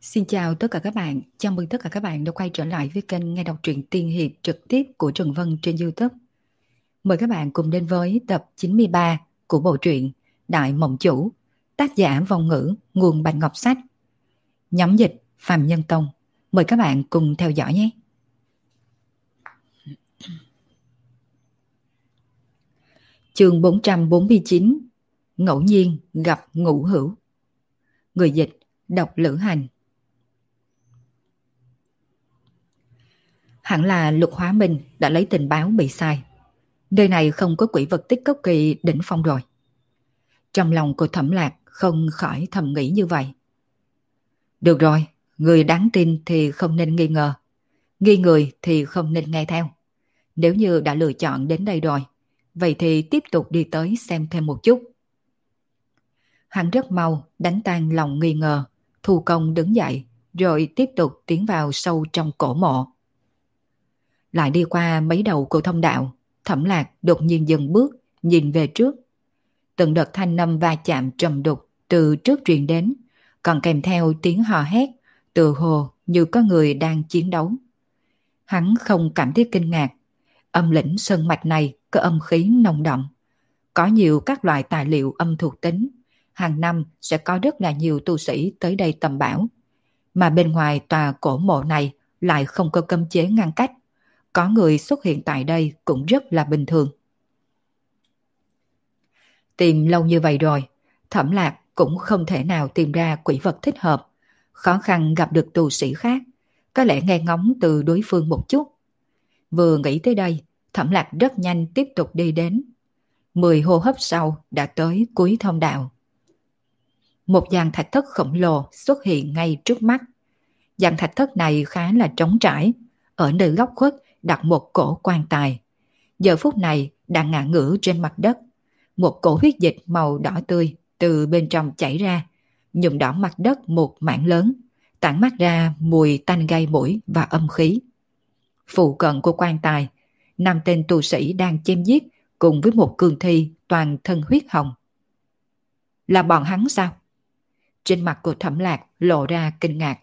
Xin chào tất cả các bạn, chào mừng tất cả các bạn đã quay trở lại với kênh nghe đọc truyện tiên hiệp trực tiếp của Trần Vân trên YouTube. Mời các bạn cùng đến với tập 93 của bộ truyện Đại Mộng Chủ, tác giả Vong Ngữ, nguồn Bạch Ngọc Sách. Nhóm dịch Phạm Nhân Tông. Mời các bạn cùng theo dõi nhé. Chương 449, ngẫu nhiên gặp ngũ hữu. Người dịch Độc Lữ Hành. Hẳn là Lục Hóa Minh đã lấy tình báo bị sai. Nơi này không có quỷ vật tích cốc kỳ đỉnh phong rồi. Trong lòng của Thẩm Lạc không khỏi thầm nghĩ như vậy. Được rồi, người đáng tin thì không nên nghi ngờ. Nghi người thì không nên nghe theo. Nếu như đã lựa chọn đến đây rồi, vậy thì tiếp tục đi tới xem thêm một chút. Hắn rất mau đánh tan lòng nghi ngờ, thu công đứng dậy, rồi tiếp tục tiến vào sâu trong cổ mộ. Lại đi qua mấy đầu của thông đạo, Thẩm Lạc đột nhiên dừng bước, nhìn về trước. Từng đợt thanh âm va chạm trầm đục từ trước truyền đến, còn kèm theo tiếng hò hét, từ hồ như có người đang chiến đấu. Hắn không cảm thấy kinh ngạc. Âm lĩnh sơn mạch này có âm khí nồng đậm. Có nhiều các loại tài liệu âm thuộc tính. Hàng năm sẽ có rất là nhiều tu sĩ tới đây tầm bảo. Mà bên ngoài tòa cổ mộ này lại không có cấm chế ngăn cách. Có người xuất hiện tại đây cũng rất là bình thường. Tìm lâu như vậy rồi, Thẩm Lạc cũng không thể nào tìm ra quỷ vật thích hợp. Khó khăn gặp được tu sĩ khác, có lẽ nghe ngóng từ đối phương một chút. Vừa nghĩ tới đây, Thẩm Lạc rất nhanh tiếp tục đi đến. 10 hô hấp sau đã tới cuối thông đạo. Một dàn thạch thất khổng lồ xuất hiện ngay trước mắt. Dàn thạch thất này khá là trống trải. Ở nơi góc khuất đặt một cổ quan tài. Giờ phút này đang ngả ngửa trên mặt đất. Một cổ huyết dịch màu đỏ tươi từ bên trong chảy ra, nhuộm đỏ mặt đất một mảng lớn, tản mát ra mùi tanh gây mũi và âm khí. Phụ cận của quan tài, 5 tên tu sĩ đang chém giết cùng với một cương thi toàn thân huyết hồng. Là bọn hắn sao? Trên mặt của Thẩm Lạc lộ ra kinh ngạc.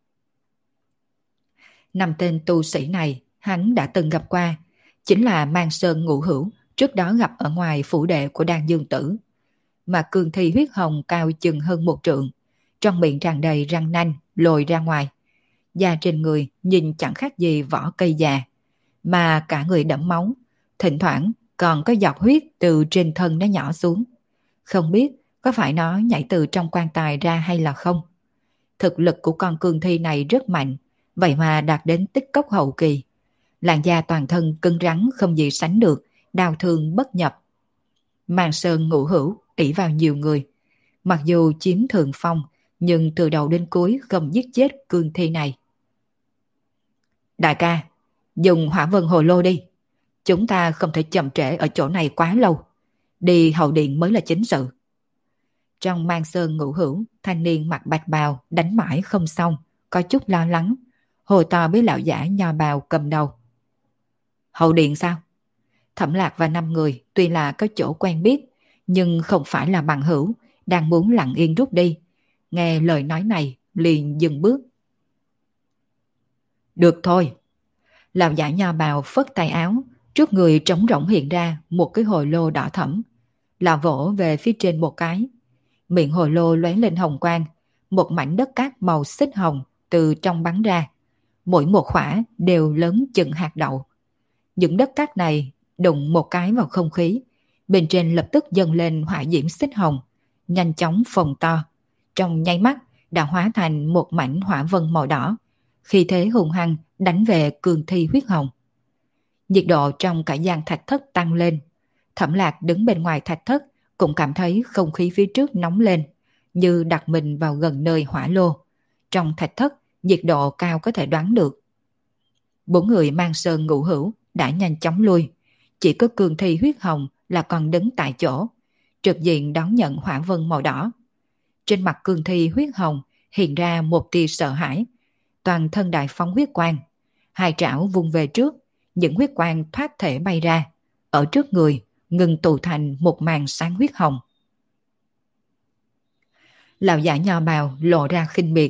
5 tên tu sĩ này hắn đã từng gặp qua, chính là Mang Sơn Ngũ Hữu trước đó gặp ở ngoài phủ đệ của Đan Dương Tử. Mà cương thi huyết hồng cao chừng hơn 1 trượng, trong miệng tràn đầy răng nanh lồi ra ngoài. Da trên người nhìn chẳng khác gì vỏ cây già, mà cả người đẫm máu, thỉnh thoảng còn có giọt huyết từ trên thân nó nhỏ xuống. Không biết có phải nó nhảy từ trong quan tài ra hay là không. Thực lực của con cương thi này rất mạnh, vậy mà đạt đến tích cốc hậu kỳ. Làn da toàn thân cứng rắn không gì sánh được, đau thương bất nhập. Mang Sơn Ngũ Hữu ỷ vào nhiều người. Mặc dù chiếm thượng phong, nhưng từ đầu đến cuối không giết chết cương thi này. Đại ca, dùng hỏa vân hồ lô đi. Chúng ta không thể chậm trễ ở chỗ này quá lâu. Đi hậu điện mới là chính sự. Trong Mang Sơn Ngũ Hữu, thanh niên mặc bạch bào đánh mãi không xong, có chút lo lắng, hồ to với lão giả nho bào cầm đầu. Hậu điện sao? Thẩm Lạc và 5 người tuy là có chỗ quen biết, nhưng không phải là bằng hữu, đang muốn lặng yên rút đi. Nghe lời nói này, liền dừng bước. Được thôi. Lão giả nho bào phất tay áo, trước người trống rỗng hiện ra một cái hồ lô đỏ thẫm. Lão vỗ về phía trên một cái. Miệng hồ lô lóe lên hồng quang, một mảnh đất cát màu xích hồng từ trong bắn ra. Mỗi một khỏa đều lớn chừng hạt đậu. Những đất cát này đụng một cái vào không khí, bên trên lập tức dâng lên hỏa diễm xích hồng, nhanh chóng phồng to, trong nháy mắt đã hóa thành một mảnh hỏa vân màu đỏ, khi thế hùng hăng đánh về cương thi huyết hồng. Nhiệt độ trong cả gian thạch thất tăng lên. Thẩm Lạc đứng bên ngoài thạch thất cũng cảm thấy không khí phía trước nóng lên, như đặt mình vào gần nơi hỏa lô. Trong thạch thất nhiệt độ cao có thể đoán được. 4 người Mang Sơn Ngũ Hữu đã nhanh chóng lui, chỉ có cương thi huyết hồng là còn đứng tại chỗ, trực diện đón nhận hỏa vân màu đỏ. Trên mặt cương thi huyết hồng hiện ra một tia sợ hãi, toàn thân đại phóng huyết quang, hai trảo vung về trước, những huyết quang thoát thể bay ra, ở trước người ngừng tụ thành một màn sáng huyết hồng. Lão giả nho bào lộ ra khinh miệt,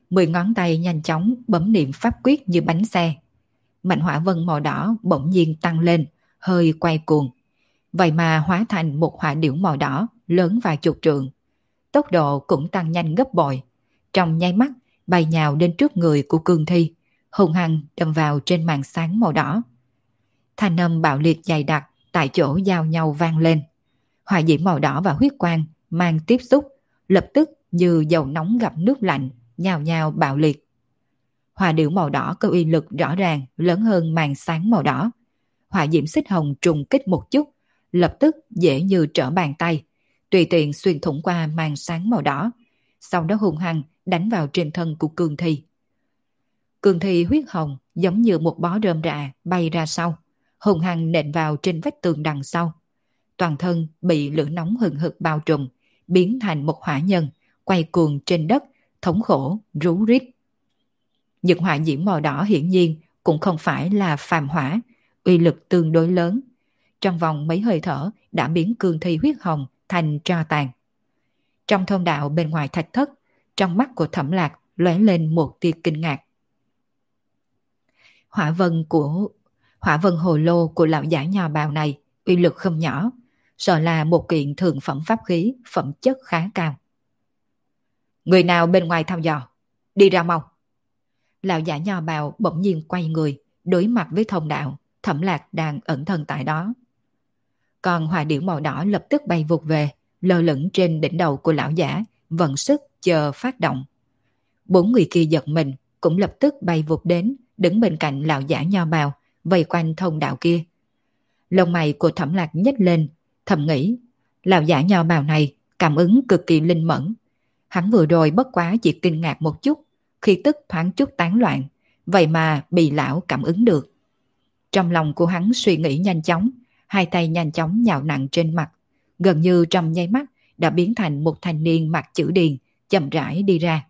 10 ngón tay nhanh chóng bấm niệm pháp quyết như bánh xe. Mảnh hỏa vân màu đỏ bỗng nhiên tăng lên, hơi quay cuồng. Vậy mà hóa thành một hỏa điểu màu đỏ lớn vài chục trượng. Tốc độ cũng tăng nhanh gấp bội. Trong nháy mắt bay nhào đến trước người của Cương Thi, hung hăng đâm vào trên màn sáng màu đỏ. Thanh âm bạo liệt dày đặc tại chỗ giao nhau vang lên. Hỏa diễm màu đỏ và huyết quang mang tiếp xúc, lập tức như dầu nóng gặp nước lạnh, nhào nhào bạo liệt. Hỏa điểu màu đỏ có uy lực rõ ràng lớn hơn màn sáng màu đỏ. Hỏa diễm xích hồng trùng kích một chút, lập tức dễ như trở bàn tay, tùy tiện xuyên thủng qua màn sáng màu đỏ, sau đó hung hăng đánh vào trên thân của Cương Thi. Cương Thi huyết hồng giống như một bó rơm rạ bay ra sau, hung hăng nện vào trên vách tường đằng sau. Toàn thân bị lửa nóng hừng hực bao trùm, biến thành một hỏa nhân, quay cuồng trên đất, thống khổ, rú rít. Những hỏa diễm màu đỏ hiển nhiên cũng không phải là phàm hỏa, uy lực tương đối lớn. Trong vòng mấy hơi thở đã biến Cương Thi huyết hồng thành tro tàn. Trong thông đạo bên ngoài thạch thất, trong mắt của Thẩm Lạc lóe lên một tia kinh ngạc. Hỏa vân hồ lô của lão giả nho bào này uy lực không nhỏ, sợ là một kiện thượng phẩm pháp khí, phẩm chất khá cao. Người nào bên ngoài thăm dò, đi ra mau. Lão giả nho bào bỗng nhiên quay người, đối mặt với thông đạo, Thẩm Lạc đang ẩn thân tại đó. Còn hỏa điểu màu đỏ lập tức bay vụt về, lơ lửng trên đỉnh đầu của lão giả, vận sức chờ phát động. 4 người kia giật mình, cũng lập tức bay vụt đến, đứng bên cạnh lão giả nho bào, vây quanh thông đạo kia. Lông mày của Thẩm Lạc nhếch lên, thầm nghĩ, lão giả nho bào này cảm ứng cực kỳ linh mẫn. Hắn vừa rồi bất quá chỉ kinh ngạc một chút, khi tức thoáng chút tán loạn, vậy mà bị lão cảm ứng được. Trong lòng của hắn suy nghĩ nhanh chóng, hai tay nhanh chóng nhào nặng trên mặt, gần như trong nháy mắt đã biến thành một thanh niên mặc chữ điền, chậm rãi đi ra.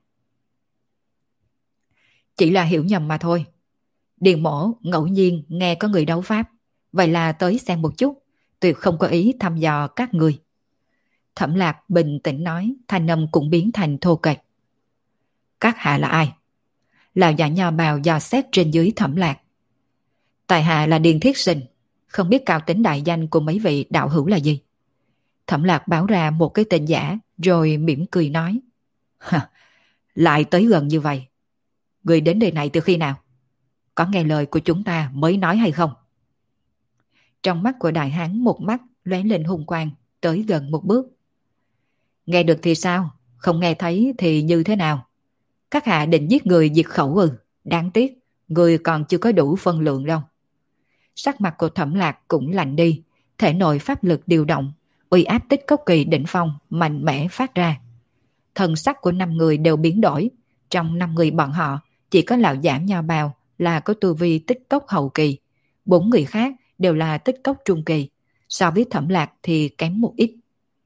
Chỉ là hiểu nhầm mà thôi. Điền mổ ngẫu nhiên nghe có người đấu pháp, vậy là tới xem một chút, tuyệt không có ý thăm dò các người. Thẩm Lạc bình tĩnh nói, thanh âm cũng biến thành thô kệch. Các hạ là ai? Lão giả nho bào dò xét trên dưới Thẩm Lạc. Tại hạ là Điền Thiết Sinh, không biết cao tính đại danh của mấy vị đạo hữu là gì. Thẩm Lạc báo ra một cái tên giả, rồi mỉm cười nói. Lại tới gần như vậy. Người đến đây này từ khi nào? Có nghe lời của chúng ta mới nói hay không? Trong mắt của đại hán một mắt lóe lên hung quang, tới gần một bước. Nghe được thì sao? Không nghe thấy thì như thế nào? Các hạ định giết người diệt khẩu ư? Đáng tiếc, người còn chưa có đủ phân lượng đâu. Sắc mặt của Thẩm Lạc cũng lạnh đi, thể nội pháp lực điều động, uy áp tích cốc kỳ đỉnh phong mạnh mẽ phát ra. Thần sắc của 5 người đều biến đổi, trong 5 người bọn họ chỉ có lão giả nho bào là có tu vi tích cốc hậu kỳ, 4 người khác đều là tích cốc trung kỳ, so với Thẩm Lạc thì kém một ít.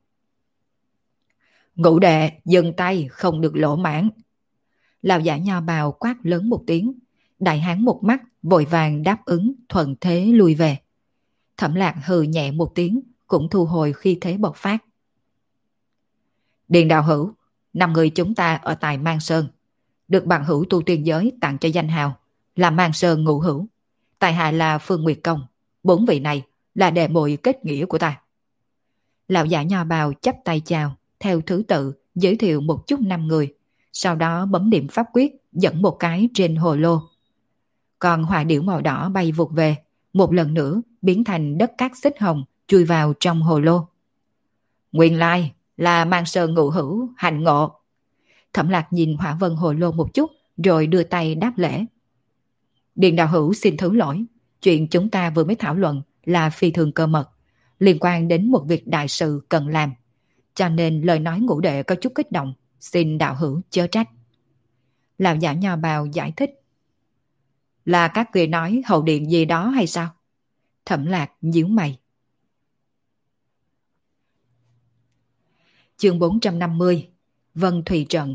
Ngũ đệ, dừng tay, không được lỗ mãn. Lão giả nho bào quát lớn một tiếng, đại hán một mắt vội vàng đáp ứng, thuận thế lui về. Thẩm Lạc hừ nhẹ một tiếng, cũng thu hồi khi thế bộc phát. Điền đạo hữu, 5 người chúng ta ở tại Mang Sơn, được bằng hữu tu tiên giới tặng cho danh hào là Mang Sơn ngũ hữu. Tại hạ là Phương Nguyệt Công, 4 vị này là đệ muội kết nghĩa của ta. Lão giả nho bào chắp tay chào, theo thứ tự giới thiệu một chút 5 người, sau đó bấm điểm pháp quyết dẫn một cái trên hồ lô. Còn hỏa điểu màu đỏ bay vụt về, một lần nữa biến thành đất cát xích hồng chui vào trong hồ lô. Nguyên lai là Mang Sơn ngũ hữu hành ngộ. Thẩm Lạc nhìn hỏa vân hồ lô một chút, rồi đưa tay đáp lễ. Điền đạo hữu xin thứ lỗi, chuyện chúng ta vừa mới thảo luận là phi thường cơ mật, liên quan đến một việc đại sự cần làm, cho nên lời nói ngũ đệ có chút kích động, xin đạo hữu chớ trách. Lão giả nho bào giải thích. Là các người nói hậu điện gì đó hay sao? Thẩm Lạc nhíu mày. Chương 450, Vân Thủy Trận.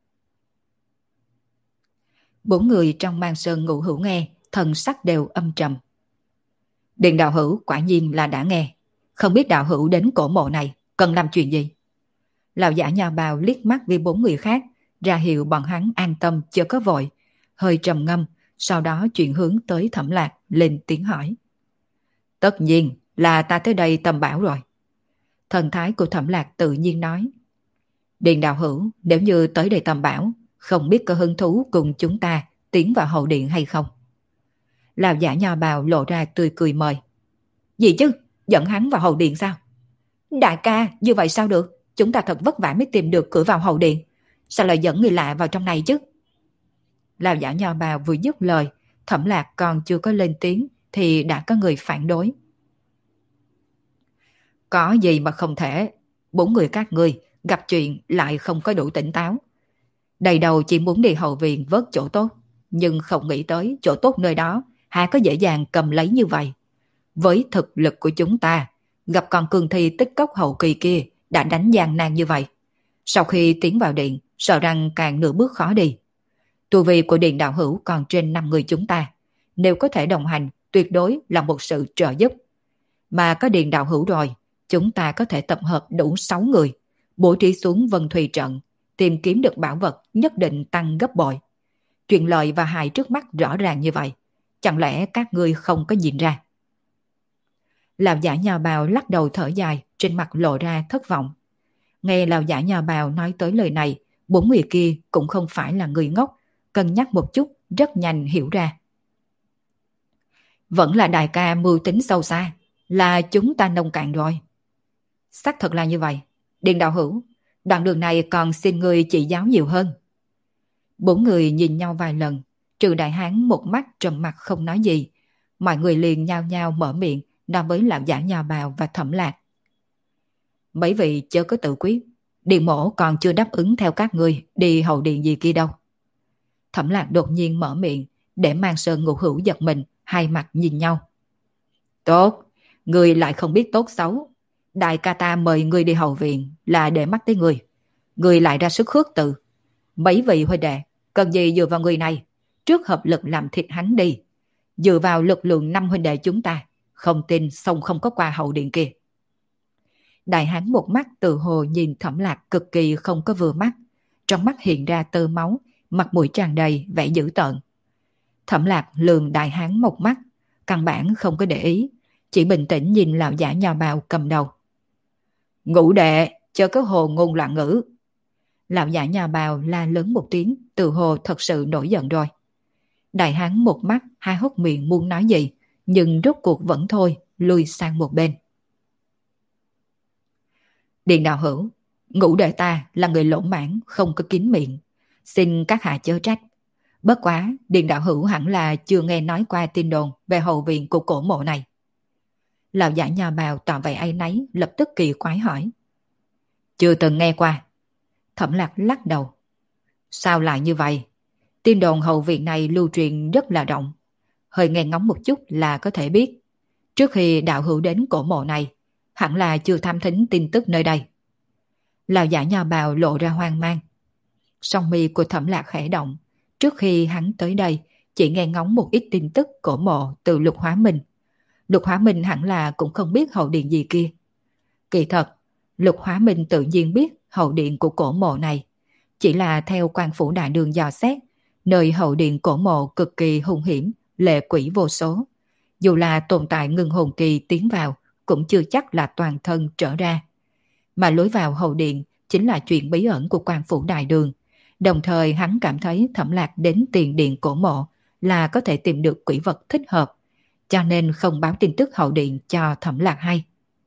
4 người trong Mang Sơn ngũ hữu nghe, thần sắc đều âm trầm. Điền đạo hữu quả nhiên là đã nghe, không biết đạo hữu đến cổ mộ này cần làm chuyện gì? Lão giả nho bào liếc mắt với 4 người khác, ra hiệu bọn hắn an tâm chớ có vội, hơi trầm ngâm, sau đó chuyển hướng tới Thẩm Lạc lên tiếng hỏi. Tất nhiên là ta tới đây tầm bảo rồi. Thần thái của Thẩm Lạc tự nhiên nói. Điền đạo hữu, nếu như tới đây tầm bảo, không biết có hứng thú cùng chúng ta tiến vào hậu điện hay không? Lão giả nho bào lộ ra tươi cười mời. Gì chứ? Dẫn hắn vào hậu điện sao? Đại ca, như vậy sao được? Chúng ta thật vất vả mới tìm được cửa vào hậu điện. Sao lại dẫn người lạ vào trong này chứ? Lão giả nho bào vừa dứt lời, Thẩm Lạc còn chưa có lên tiếng thì đã có người phản đối. Có gì mà không thể? 4 người các ngươi gặp chuyện lại không có đủ tỉnh táo. Đầy đầu chỉ muốn đi hậu viện vớt chỗ tốt, nhưng không nghĩ tới chỗ tốt nơi đó há có dễ dàng cầm lấy như vậy. Với thực lực của chúng ta, gặp con cương thi tích cốc hậu kỳ kia đã đánh gian nan như vậy. Sau khi tiến vào điện, sợ rằng càng nửa bước khó đi. Tu vi của điện đạo hữu còn trên 5 người chúng ta. Nếu có thể đồng hành, tuyệt đối là một sự trợ giúp. Mà có điện đạo hữu rồi, chúng ta có thể tập hợp đủ 6 người, bố trí xuống Vân Thùy trận, tìm kiếm được bảo vật nhất định tăng gấp bội. Chuyện lợi và hại trước mắt rõ ràng như vậy, chẳng lẽ các ngươi không có nhìn ra? Lão giả nho bào lắc đầu thở dài, trên mặt lộ ra thất vọng. Nghe lão giả nho bào nói tới lời này, 4 người kia cũng không phải là người ngốc, cân nhắc một chút rất nhanh hiểu ra. Vẫn là đại ca mưu tính sâu xa, là chúng ta nông cạn rồi. Xác thật là như vậy. Điền đạo hữu, đoạn đường này còn xin người chỉ giáo nhiều hơn. 4 người nhìn nhau vài lần, trừ đại hán một mắt trầm mặt không nói gì. Mọi người liền nhao nhao mở miệng nói với lão giả nho bào và Thẩm Lạc. Mấy vị chớ có tự quyết, Điền mổ còn chưa đáp ứng theo các ngươi đi hậu điện gì kia đâu. Thẩm Lạc đột nhiên mở miệng để Mang Sơn Ngũ Hữu giật mình, hai mặt nhìn nhau. Tốt, ngươi lại không biết tốt xấu. Đại ca ta mời ngươi đi hậu viện là để mắt tới ngươi. Ngươi lại ra sức khước từ. Mấy vị huynh đệ, cần gì dựa vào người này, trước hợp lực làm thịt hắn đi. Dựa vào lực lượng 5 huynh đệ chúng ta, không tin xong không có qua hậu điện kia. Đại hán một mắt tự hồ nhìn Thẩm Lạc cực kỳ không có vừa mắt. Trong mắt hiện ra tơ máu, mặt mũi tràn đầy vẻ dữ tợn. Thẩm Lạc lườm đại hán một mắt, căn bản không có để ý, chỉ bình tĩnh nhìn lão giả nho bào cầm đầu. Ngũ đệ, chớ có hồ ngôn loạn ngữ. Lão giả nho bào la lớn một tiếng, tự hồ thật sự nổi giận rồi. Đại hán một mắt, há hốc miệng muốn nói gì, nhưng rốt cuộc vẫn thôi, lui sang một bên. Điền đạo hữu, ngũ đệ ta là người lỗ mãn, không có kín miệng. Xin các hạ chớ trách. Bất quá, Điền đạo hữu hẳn là chưa nghe nói qua tin đồn về hậu viện của cổ mộ này. Lão giả nho bào tỏ vẻ áy náy, lập tức kỳ quái hỏi. Chưa từng nghe qua. Thẩm Lạc lắc đầu. Sao lại như vậy? Tin đồn hậu viện này lưu truyền rất là rộng. Hơi nghe ngóng một chút là có thể biết. Trước khi đạo hữu đến cổ mộ này, hẳn là chưa tham thính tin tức nơi đây. Lão giả nho bào lộ ra hoang mang. Song mi của Thẩm Lạc khẽ động. Trước khi hắn tới đây, chỉ nghe ngóng một ít tin tức cổ mộ từ Lục Hóa Minh. Lục Hóa Minh hẳn là cũng không biết hậu điện gì kia. Kỳ thật, Lục Hóa Minh tự nhiên biết hậu điện của cổ mộ này. Chỉ là theo quan phủ đại đường dò xét, nơi hậu điện cổ mộ cực kỳ hung hiểm, lệ quỷ vô số. Dù là tồn tại ngưng hồn kỳ tiến vào, cũng chưa chắc là toàn thân trở ra. Mà lối vào hậu điện chính là chuyện bí ẩn của quan phủ đại đường. Đồng thời hắn cảm thấy Thẩm Lạc đến tiền điện cổ mộ là có thể tìm được quỷ vật thích hợp, cho nên không báo tin tức hậu điện cho Thẩm Lạc hay.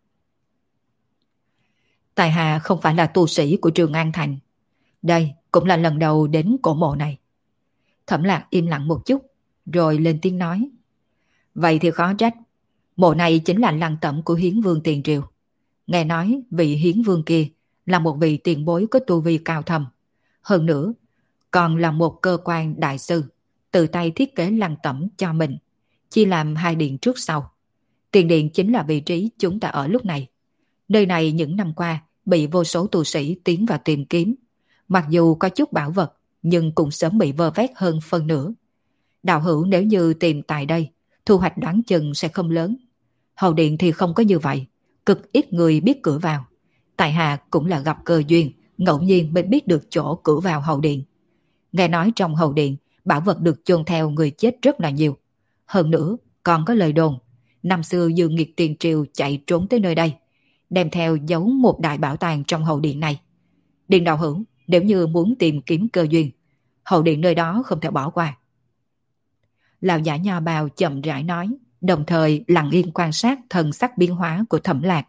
Tài hạ không phải là tu sĩ của Trường An Thành. Đây cũng là lần đầu đến cổ mộ này. Thẩm Lạc im lặng một chút, rồi lên tiếng nói. Vậy thì khó trách. Mộ này chính là lăng tẩm của Hiến Vương Tiền Triều. Nghe nói vị Hiến Vương kia là một vị tiền bối có tu vi cao thầm. Hơn nữa, còn là một cơ quan đại sư, tự tay thiết kế lăng tẩm cho mình, chia làm 2 điện trước sau. Tiền điện chính là vị trí chúng ta ở lúc này. Nơi này những năm qua bị vô số tu sĩ tiến vào tìm kiếm. Mặc dù có chút bảo vật, nhưng cũng sớm bị vơ vét hơn phân nửa. Đạo hữu nếu như tìm tại đây, thu hoạch đoán chừng sẽ không lớn. Hậu điện thì không có như vậy, cực ít người biết cửa vào. Tại hạ cũng là gặp cơ duyên, ngẫu nhiên mới biết được chỗ cửa vào hậu điện. Nghe nói trong hậu điện, bảo vật được chôn theo người chết rất là nhiều. Hơn nữa, còn có lời đồn, năm xưa Dương Nghiệt tiền triều chạy trốn tới nơi đây, đem theo giấu một đại bảo tàng trong hậu điện này. Điền đạo hữu, nếu như muốn tìm kiếm cơ duyên, hậu điện nơi đó không thể bỏ qua. Lão giả nho bào chậm rãi nói, đồng thời lặng yên quan sát thần sắc biến hóa của Thẩm Lạc.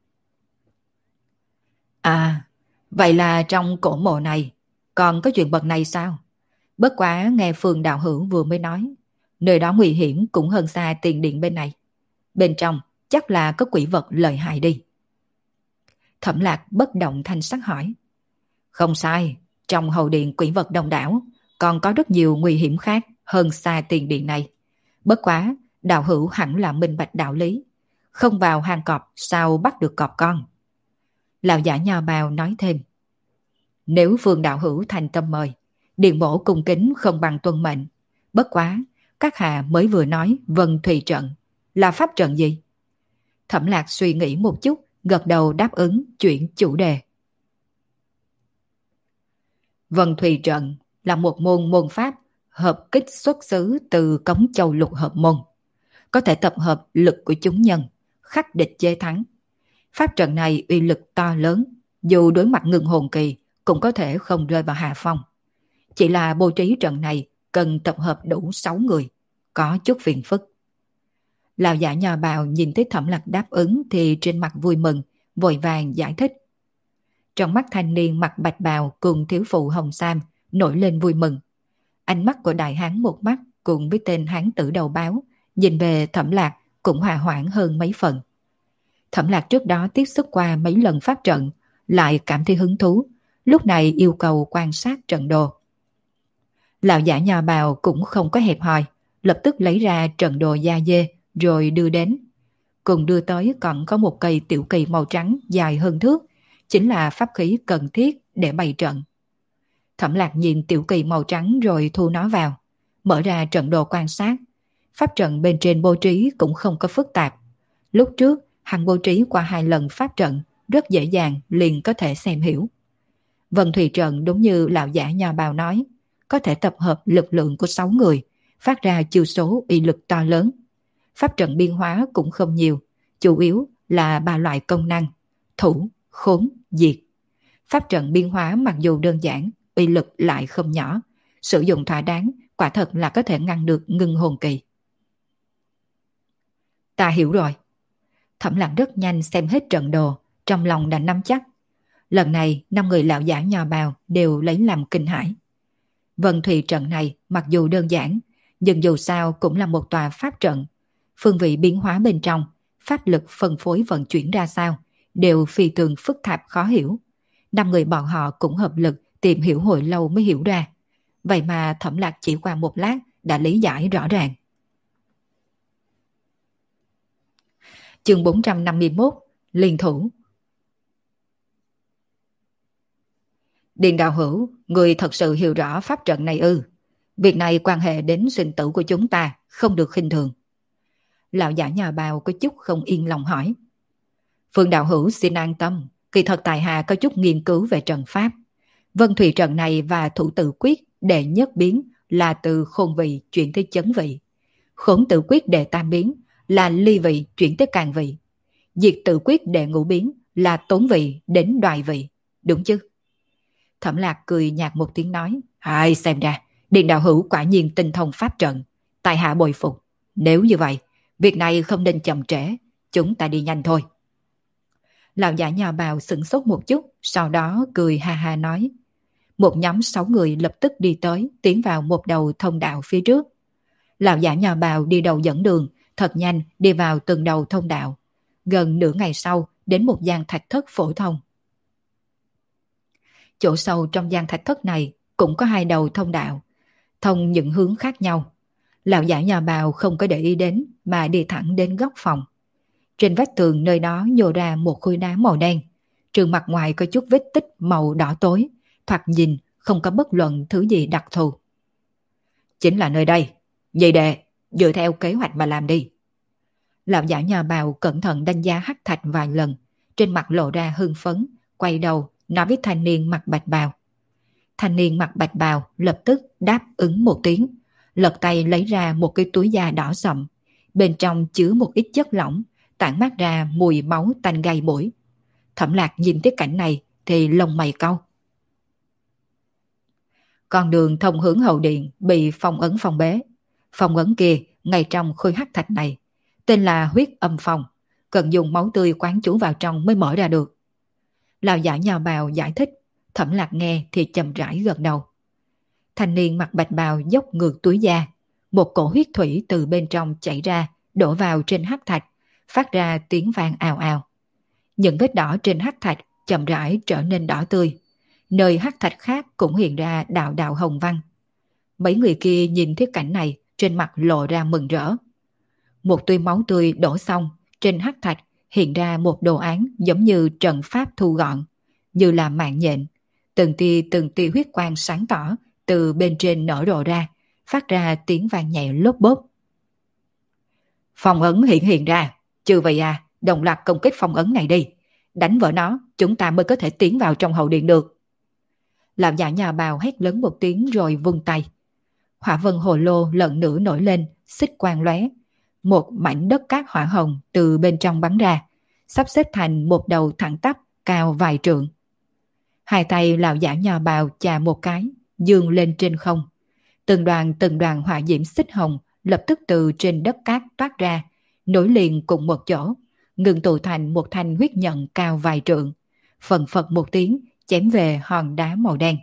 À, vậy là trong cổ mộ này còn có chuyện bậc này sao? Bất quá nghe Phương đạo hữu vừa mới nói, nơi đó nguy hiểm cũng hơn xa tiền điện bên này. Bên trong chắc là có quỷ vật lợi hại đi. Thẩm Lạc bất động thanh sắc hỏi. Không sai, trong hậu điện quỷ vật đông đảo, còn có rất nhiều nguy hiểm khác hơn xa tiền điện này. Bất quá, đạo hữu hẳn là minh bạch đạo lý. Không vào hang cọp sao bắt được cọp con. Lão giả nho bào nói thêm. Nếu Phương đạo hữu thành tâm mời, Điền mổ cung kính không bằng tuân mệnh. Bất quá, các hạ mới vừa nói Vân Thùy Trận. Là pháp trận gì? Thẩm Lạc suy nghĩ một chút, gật đầu đáp ứng chuyển chủ đề. Vân Thùy Trận là một môn pháp hợp kích xuất xứ từ Cống Châu Lục Hợp Môn. Có thể tập hợp lực của chúng nhân, khắc địch chế thắng. Pháp trận này uy lực to lớn, dù đối mặt ngưng hồn kỳ cũng có thể không rơi vào hạ phong. Chỉ là bố trí trận này cần tập hợp đủ 6 người, có chút phiền phức. Lão giả nho bào nhìn thấy Thẩm Lạc đáp ứng thì trên mặt vui mừng, vội vàng giải thích. Trong mắt thanh niên mặc bạch bào cùng thiếu phụ hồng sam nổi lên vui mừng. Ánh mắt của đại hán một mắt cùng với tên hán tử đầu báo, nhìn về Thẩm Lạc cũng hòa hoãn hơn mấy phần. Thẩm Lạc trước đó tiếp xúc qua mấy lần pháp trận, lại cảm thấy hứng thú, lúc này yêu cầu quan sát trận đồ. Lão giả nho bào cũng không có hẹp hòi, lập tức lấy ra trận đồ da dê rồi đưa đến. Cùng đưa tới còn có một cây tiểu kỳ màu trắng dài hơn thước, chính là pháp khí cần thiết để bày trận. Thẩm Lạc nhìn tiểu kỳ màu trắng rồi thu nó vào, mở ra trận đồ quan sát. Pháp trận bên trên bố trí cũng không có phức tạp. Lúc trước, hắn bố trí qua 2 lần pháp trận, rất dễ dàng liền có thể xem hiểu. Vân Thùy Trận đúng như lão giả nho bào nói, có thể tập hợp lực lượng của 6 người, phát ra chiêu số uy lực to lớn. Pháp trận biên hóa cũng không nhiều, chủ yếu là 3 loại công năng: thủ, khốn, diệt. Pháp trận biên hóa mặc dù đơn giản, uy lực lại không nhỏ, sử dụng thỏa đáng, quả thật là có thể ngăn được ngưng hồn kỳ. Ta hiểu rồi. Thẩm Lạc rất nhanh xem hết trận đồ, trong lòng đã nắm chắc. Lần này 5 người lão giả nho bào đều lấy làm kinh hãi. Vân Thùy Trận này mặc dù đơn giản, nhưng dù sao cũng là một tòa pháp trận. Phương vị biến hóa bên trong, pháp lực phân phối vận chuyển ra sao, đều phi thường phức tạp khó hiểu. 5 người bọn họ cũng hợp lực tìm hiểu hồi lâu mới hiểu ra. Vậy mà Thẩm Lạc chỉ qua một lát đã lý giải rõ ràng. Chương 451, Liên thủ. Điền đạo hữu, người thật sự hiểu rõ pháp trận này ư? Việc này quan hệ đến sinh tử của chúng ta, không được khinh thường. Lão giả nhà bào có chút không yên lòng hỏi. Phương đạo hữu xin an tâm, kỳ thật tài hạ có chút nghiên cứu về trận pháp. Vân Thùy Trận này và thủ tự quyết đệ nhất biến là từ khôn vị chuyển tới chấn vị. Khốn tự quyết đệ tam biến là ly vị chuyển tới càng vị. Diệt tự quyết đệ ngũ biến là tốn vị đến đoài vị. Đúng chứ? Thẩm Lạc cười nhạt một tiếng nói. Ai xem ra, Điền đạo hữu quả nhiên tinh thông pháp trận. Tài hạ bồi phục. Nếu như vậy, việc này không nên chậm trễ. Chúng ta đi nhanh thôi. Lão giả nhà bào sửng sốt một chút, sau đó cười ha ha nói. Một nhóm 6 người lập tức đi tới, tiến vào một đầu thông đạo phía trước. Lão giả nhà bào đi đầu dẫn đường, thật nhanh đi vào từng đầu thông đạo. Gần nửa ngày sau, đến một gian thạch thất phổ thông. Chỗ sâu trong gian thạch thất này cũng có 2 đầu thông đạo, thông những hướng khác nhau. Lão giả nhà bào không có để ý đến mà đi thẳng đến góc phòng. Trên vách tường nơi đó nhô ra một khối đá màu đen, trường mặt ngoài có chút vết tích màu đỏ tối, thoạt nhìn không có bất luận thứ gì đặc thù. Chính là nơi đây, vậy đệ, dựa theo kế hoạch mà làm đi. Lão giả nhà bào cẩn thận đánh giá hắc thạch vài lần, trên mặt lộ ra hưng phấn, quay đầu nói với thanh niên mặc bạch bào. Thanh niên mặc bạch bào lập tức đáp ứng một tiếng, lật tay lấy ra một cái túi da đỏ sậm, bên trong chứa một ít chất lỏng, tản mát ra mùi máu tanh gây mũi. Thẩm Lạc nhìn thấy cảnh này thì lông mày cau. Con đường thông hướng hậu điện bị phong bế. Phong ấn kia ngay trong khối hắc thạch này, tên là huyết âm phong, cần dùng máu tươi quán chú vào trong mới mở ra được. Lão giả Nho Bào giải thích, Thẩm Lạc nghe thì chậm rãi gật đầu. Thanh niên mặc bạch bào dốc ngược túi da, một cổ huyết thủy từ bên trong chảy ra, đổ vào trên hắc thạch, phát ra tiếng vang ào ào. Những vết đỏ trên hắc thạch chậm rãi trở nên đỏ tươi, nơi hắc thạch khác cũng hiện ra đạo đạo hồng văn. Mấy người kia nhìn thấy cảnh này, trên mặt lộ ra mừng rỡ. Một tuy máu tươi đổ xong, trên hắc thạch hiện ra một đồ án giống như trận pháp thu gọn, như là mạng nhện. Từng tia huyết quang sáng tỏ từ bên trên nở rộ ra, phát ra tiếng vang nhẹ lốp bốp. Phong ấn hiện ra, chư vậy à, đồng loạt công kích phong ấn này đi. Đánh vỡ nó, chúng ta mới có thể tiến vào trong hậu điện được. Lão giả Nhà Bào hét lớn một tiếng rồi vung tay. Hỏa vân hồ lô lần nữa nổi lên, xích quang lóe. Một mảnh đất cát hỏa hồng từ bên trong bắn ra, sắp xếp thành một đầu thẳng tắp cao vài trượng. Hai tay lão giả Nhà Bào chà một cái, dương lên trên không. Từng đoàn hỏa diễm xích hồng lập tức từ trên đất cát toát ra, nối liền cùng một chỗ, ngừng tụ thành một thanh huyết nhận cao vài trượng. Phần phật một tiếng, chém về hòn đá màu đen.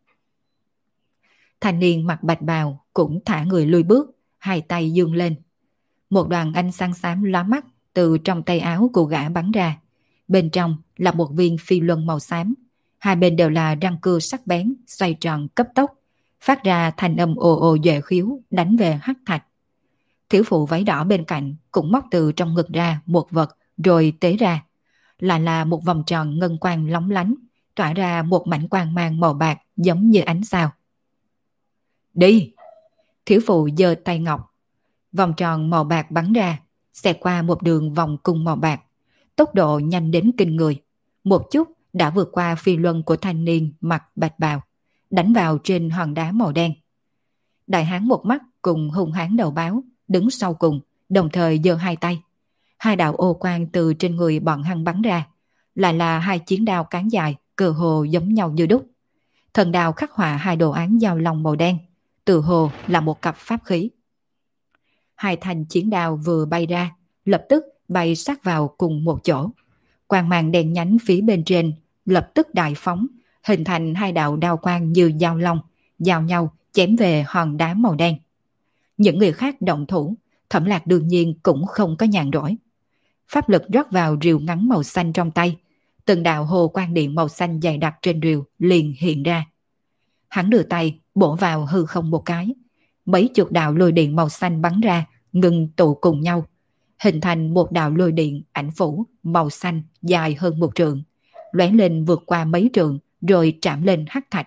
Thanh niên mặc bạch bào cũng thả người lùi bước, hai tay dương lên. Một đoàn ánh sáng xám lóa mắt từ trong tay áo của gã bắn ra. Bên trong là một viên phi luân màu xám. Hai bên đều là răng cưa sắc bén, xoay tròn cấp tốc, phát ra thanh âm ồ ồ dọa khiếu đánh về hắc thạch. Thiếu phụ váy đỏ bên cạnh cũng móc từ trong ngực ra một vật rồi tế ra. Lại là một vòng tròn ngân quang lóng lánh, tỏa ra một mảnh quang mang màu bạc giống như ánh sao. Đi! Thiếu phụ giơ tay ngọc. Vòng tròn màu bạc bắn ra, xẹt qua một đường vòng cung màu bạc. Tốc độ nhanh đến kinh người. Một chút đã vượt qua phi luân của thanh niên mặc bạch bào, đánh vào trên hòn đá màu đen. Đại hán một mắt cùng hung hán đầu báo, đứng sau cùng, đồng thời giơ hai tay. Hai đạo ô quang từ trên người bọn hắn bắn ra, lại là hai chiến đao cán dài, cơ hồ giống nhau như đúc. Thần đao khắc họa hai đồ án giao long màu đen, từ hồ là một cặp pháp khí. Hai thanh chiến đao vừa bay ra, lập tức bay sát vào cùng một chỗ. Quang mang đen nhánh phía bên trên lập tức đại phóng, hình thành hai đạo đao quang như dao long, giao nhau chém về hòn đá màu đen. Những người khác động thủ, Thẩm Lạc đương nhiên cũng không có nhàn rỗi. Pháp lực rót vào rìu ngắn màu xanh trong tay, từng đạo hồ quang điện màu xanh dày đặc trên rìu liền hiện ra. Hắn đưa tay bổ vào hư không một cái, mấy chục đạo lôi điện màu xanh bắn ra, ngừng tụ cùng nhau, hình thành một đạo lôi điện ảnh phủ màu xanh dài hơn một trượng, lóe lên vượt qua mấy trượng rồi chạm lên hắc thạch.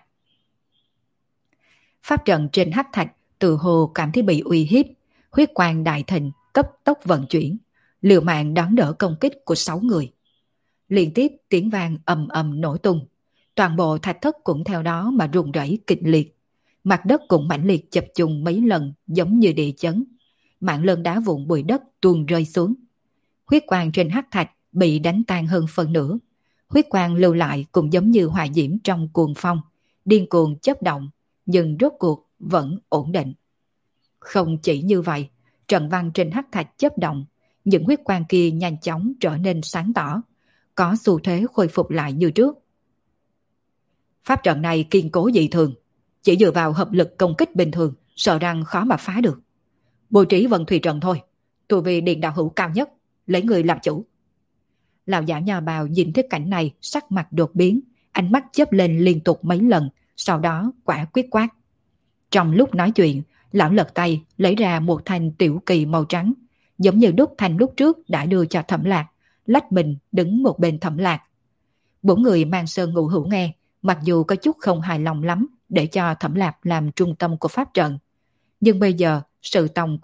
Pháp trận trên hắc thạch từ hồ cảm thấy bị uy hiếp, huyết quang đại thịnh cấp tốc vận chuyển, liều mạng đón đỡ công kích của 6 người. Liên tiếp tiếng vang ầm ầm nổ tung, toàn bộ thạch thất cũng theo đó mà rung rẩy kịch liệt. Mặt đất cũng mãnh liệt chập trùng mấy lần giống như địa chấn. Mảng lớn đá vụn bụi đất tuôn rơi xuống. Huyết quang trên hắc thạch bị đánh tan hơn phần nửa. Huyết quang lưu lại cũng giống như hỏa diễm trong cuồng phong, điên cuồng chớp động, nhưng rốt cuộc vẫn ổn định. Không chỉ như vậy, trận văn trên hắc thạch chớp động, những huyết quang kia nhanh chóng trở nên sáng tỏ, có xu thế khôi phục lại như trước. Pháp trận này kiên cố dị thường, chỉ dựa vào hợp lực công kích bình thường, sợ rằng khó mà phá được. Bố trí vận thủy trận thôi, tu vi điện đạo hữu cao nhất, lấy người làm chủ. Lão giả Nho Bào nhìn thấy cảnh này, sắc mặt đột biến, ánh mắt chớp lên liên tục mấy lần, sau đó quả quyết quát. Trong lúc nói chuyện, lão lật tay lấy ra một thanh tiểu kỳ màu trắng, giống như đúc thanh lúc trước đã đưa cho Thẩm Lạc, lách mình đứng một bên Thẩm Lạc. Bốn người mang sơn ngũ hữu nghe, mặc dù có chút không hài lòng lắm để cho Thẩm Lạc làm trung tâm của pháp trận, nhưng bây giờ sự tòng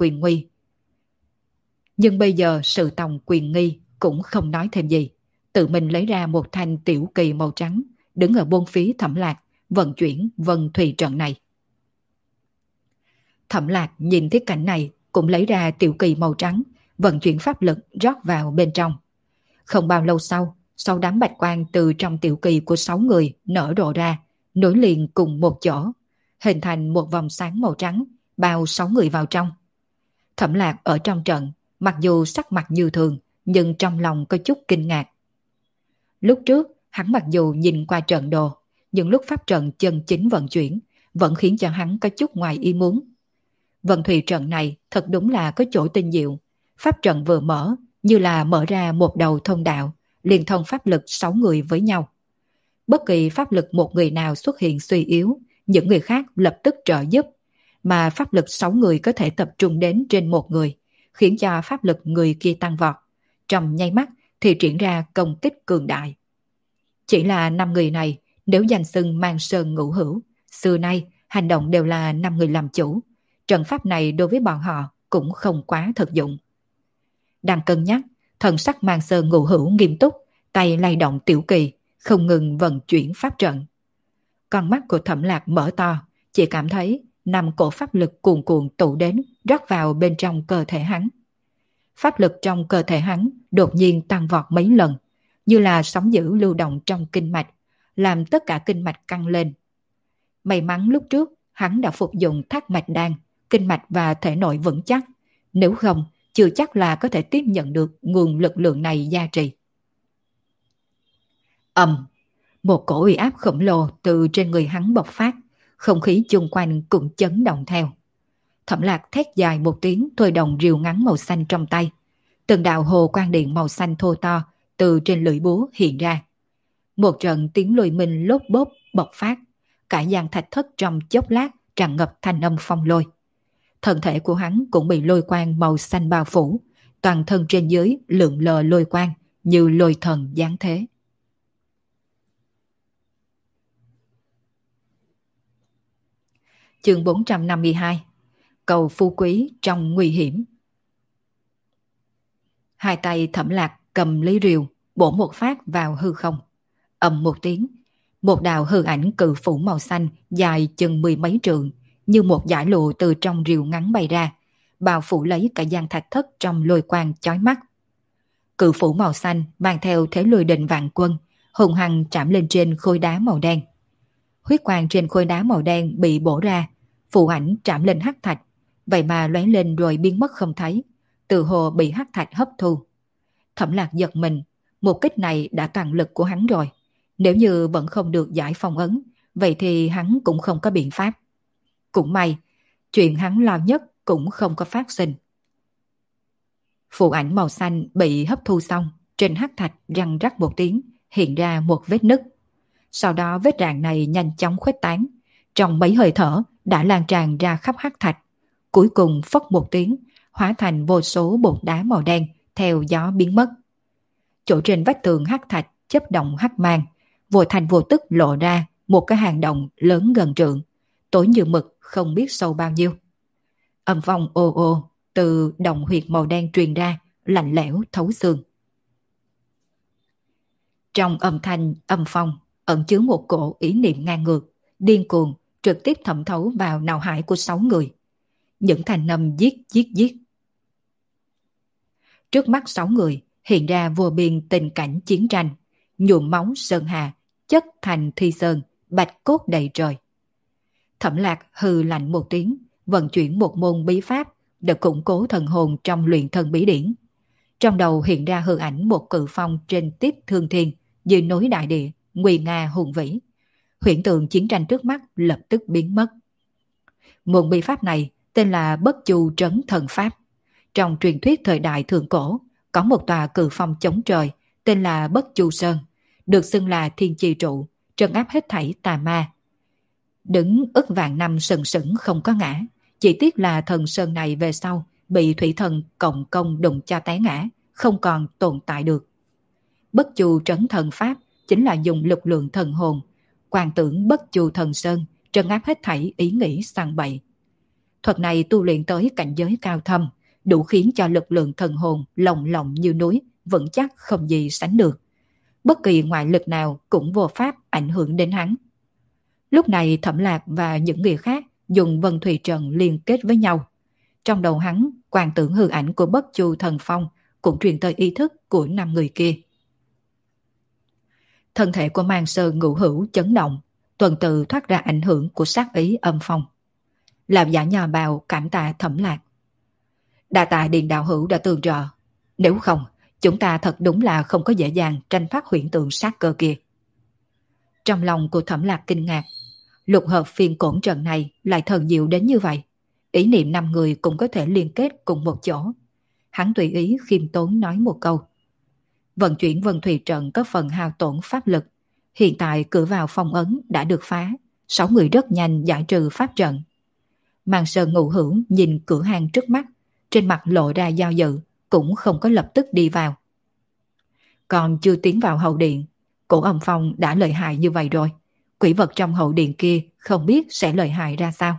quyền nghi cũng không nói thêm gì, tự mình lấy ra một thanh tiểu kỳ màu trắng, đứng ở bốn phía Thẩm Lạc, vận chuyển vân thùy trận này. Thẩm Lạc nhìn thấy cảnh này cũng lấy ra tiểu kỳ màu trắng, vận chuyển pháp lực rót vào bên trong. Không bao lâu sau, 6 đám bạch quang từ trong tiểu kỳ của 6 người nở rộ ra, nối liền cùng một chỗ, hình thành một vòng sáng màu trắng, bao 6 người vào trong. Thẩm Lạc ở trong trận, mặc dù sắc mặt như thường, nhưng trong lòng có chút kinh ngạc. Lúc trước, hắn mặc dù nhìn qua trận đồ, nhưng lúc pháp trận chân chính vận chuyển, vẫn khiến cho hắn có chút ngoài ý muốn. Vận thủy trận này thật đúng là có chỗ tinh diệu. Pháp trận vừa mở, như là mở ra một đầu thông đạo, liên thông pháp lực 6 người với nhau. Bất kỳ pháp lực một người nào xuất hiện suy yếu, những người khác lập tức trợ giúp, mà pháp lực 6 người có thể tập trung đến trên một người, khiến cho pháp lực người kia tăng vọt. Trong nháy mắt thì triển ra công kích cường đại. Chỉ là 5 người này, nếu danh xưng mang sơn ngũ hữu, xưa nay hành động đều là 5 người làm chủ. Trận pháp này đối với bọn họ cũng không quá thực dụng. Đang cân nhắc, thần sắc mang sơn ngũ hữu nghiêm túc, tay lay động tiểu kỳ, không ngừng vận chuyển pháp trận. Con mắt của Thẩm Lạc mở to, chỉ cảm thấy 5 cổ pháp lực cuồn cuộn tụ đến, rót vào bên trong cơ thể hắn. Pháp lực trong cơ thể hắn đột nhiên tăng vọt mấy lần, như là sóng dữ lưu động trong kinh mạch, làm tất cả kinh mạch căng lên. May mắn lúc trước hắn đã phục dụng Thác Mạch Đan, kinh mạch và thể nội vững chắc, nếu không chưa chắc là có thể tiếp nhận được nguồn lực lượng này gia trì. Một cổ uy áp khổng lồ từ trên người hắn bộc phát, không khí chung quanh cũng chấn động theo. Thẩm Lạc thét dài một tiếng, thôi động rìu ngắn màu xanh trong tay. Từng đạo hồ quang điện màu xanh thô to từ trên lưỡi búa hiện ra. Một trận tiếng lôi minh lốp bốp bộc phát, cả gian thạch thất trong chốc lát tràn ngập thanh âm phong lôi. Thân thể của hắn cũng bị lôi quang màu xanh bao phủ, toàn thân trên dưới lượn lờ lôi quang như lôi thần giáng thế. Chương 452. Cầu phú quý trong nguy hiểm. Hai tay Thẩm Lạc cầm lấy rìu, bổ một phát vào hư không. Ầm một tiếng, một đạo hư ảnh cự phủ màu xanh dài chừng 10 mấy trượng, như một dải lụa từ trong rìu ngắn bay ra, bao phủ lấy cả gian thạch thất trong lôi quang chói mắt. Cự phủ màu xanh mang theo thế lôi đình vạn quân, hùng hăng chạm lên trên khối đá màu đen. Huyết quang trên khối đá màu đen bị bổ ra, phù ảnh chạm lên hắc thạch, vậy mà lóe lên rồi biến mất không thấy, từ hồ bị hắc thạch hấp thu. Thẩm Lạc giật mình, một kích này đã toàn lực của hắn rồi. Nếu như vẫn không được giải phong ấn, vậy thì hắn cũng không có biện pháp. Cũng may, chuyện hắn lo nhất cũng không có phát sinh. Phù ảnh màu xanh bị hấp thu xong, trên hắc thạch răng rắc một tiếng, hiện ra một vết nứt. Sau đó vết rạn này nhanh chóng khuếch tán, trong mấy hơi thở đã lan tràn ra khắp hắc thạch. Cuối cùng phất một tiếng, hóa thành vô số bột đá màu đen theo gió biến mất. Chỗ trên vách tường hắc thạch chớp động hắc mang, vô thành vô tức lộ ra một cái hang động lớn gần trượng, tối như mực không biết sâu bao nhiêu. Âm phong ồ ồ từ động huyệt màu đen truyền ra, lạnh lẽo thấu xương. Trong âm thanh âm phong ẩn chứa một cổ ý niệm ngang ngược, điên cuồng, trực tiếp thẩm thấu vào não hải của 6 người. Những thanh âm giết giết giết. Trước mắt 6 người hiện ra vô biên tình cảnh chiến tranh, nhuộm máu sơn hà, chất thành thi sơn, bạch cốt đầy trời. Thẩm Lạc hừ lạnh một tiếng, vận chuyển một môn bí pháp để củng cố thần hồn trong luyện thần bí điển. Trong đầu hiện ra hư ảnh một cự phong trên tiếp thương thiên, dưới núi đại địa, nguy nga hùng vĩ. Huyễn tượng chiến tranh trước mắt lập tức biến mất. Môn bí pháp này tên là Bất Chu Trấn Thần Pháp. Trong truyền thuyết thời đại thượng cổ, có một tòa cự phong chống trời tên là Bất Chu Sơn, được xưng là thiên chi trụ, trấn áp hết thảy tà ma. Đứng ức vạn năm sừng sững không có ngã, chỉ tiếc là thần sơn này về sau bị thủy thần cộng công đụng cho té ngã, không còn tồn tại được. Bất Chu Trấn Thần Pháp chính là dùng lực lượng thần hồn, quan tưởng Bất Chu Thần Sơn, trấn áp hết thảy ý nghĩ sang bậy. Thuật này tu luyện tới cảnh giới cao thâm, đủ khiến cho lực lượng thần hồn lồng lộng như núi, vững chắc không gì sánh được. bất kỳ ngoại lực nào cũng vô pháp ảnh hưởng đến hắn. Lúc này Thẩm Lạc và những người khác dùng Vân Thùy Trận liên kết với nhau. Trong đầu hắn, quang tưởng hư ảnh của Bất Chu Thần Phong cũng truyền tới ý thức của 5 người kia. Thân thể của Mang Sơn Ngũ Hữu chấn động, tuần tự thoát ra ảnh hưởng của sát ý âm phong. Làm giả nhà bào cảm tạ Thẩm Lạc. Đa tạ Điền đạo hữu đã tương trợ. Nếu không, chúng ta thật đúng là không có dễ dàng tranh thoát hiện tượng sát cơ kia. Trong lòng của Thẩm Lạc kinh ngạc, lục hợp phiên cổn trận này lại thần diệu đến như vậy. Ý niệm 5 người cũng có thể liên kết cùng một chỗ. Hắn tùy ý khiêm tốn nói một câu. Vận chuyển Vân Thùy Trận có phần hao tổn pháp lực. Hiện tại cửa vào phong ấn đã được phá. 6 người rất nhanh giải trừ pháp trận. Màn Sơn Ngũ Hữu nhìn cửa hàng trước mắt, trên mặt lộ ra do dự, cũng không có lập tức đi vào. Còn chưa tiến vào hậu điện, cổ âm phong đã lợi hại như vậy rồi. Quỷ vật trong hậu điện kia không biết sẽ lợi hại ra sao.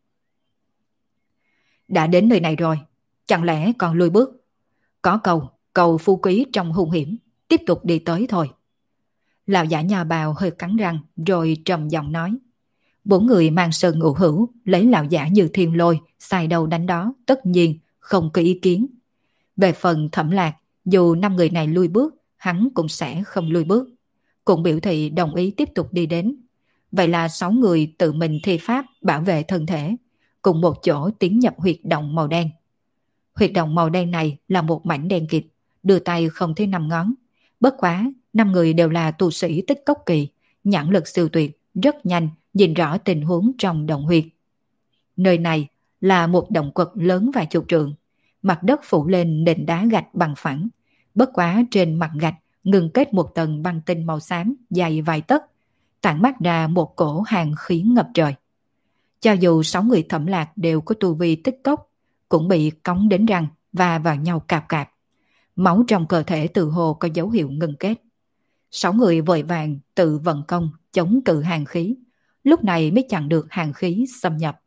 Đã đến nơi này rồi, chẳng lẽ còn lùi bước? Có cầu phú quý trong hung hiểm, tiếp tục đi tới thôi. Lão giả nhà bào hơi cắn răng rồi trầm giọng nói. 4 người Mang Sơn Ngũ Hữu lấy lão giả như thiên lôi, xài đầu đánh đó, tất nhiên không có ý kiến. Về phần Thẩm Lạc, dù 5 người này lui bước, hắn cũng sẽ không lui bước. Cũng biểu thị đồng ý tiếp tục đi đến. Vậy là 6 người tự mình thi pháp bảo vệ thân thể, cùng một chỗ tiến nhập huyệt động màu đen. Huyệt động màu đen này là một mảnh đen kịt, đưa tay không thấy 5 ngón. Bất quá, 5 người đều là tu sĩ tích cốc kỳ, nhãn lực siêu tuyệt, rất nhanh nhìn rõ tình huống trong động huyệt. Nơi này là một động quật lớn vài chục trượng, mặt đất phủ lên nền đá gạch bằng phẳng. Bất quá trên mặt gạch ngừng kết một tầng băng tinh màu xám dày vài tấc, tản mát ra một cổ hàn khí ngập trời. Cho dù 6 người Thẩm Lạc đều có tu vi tích cốc, cũng bị cống đến răng và vào nhau cạp cạp. Máu trong cơ thể tự hồ có dấu hiệu ngừng kết. 6 người vội vàng tự vận công chống cự hàn khí, lúc này mới chặn được hàn khí xâm nhập.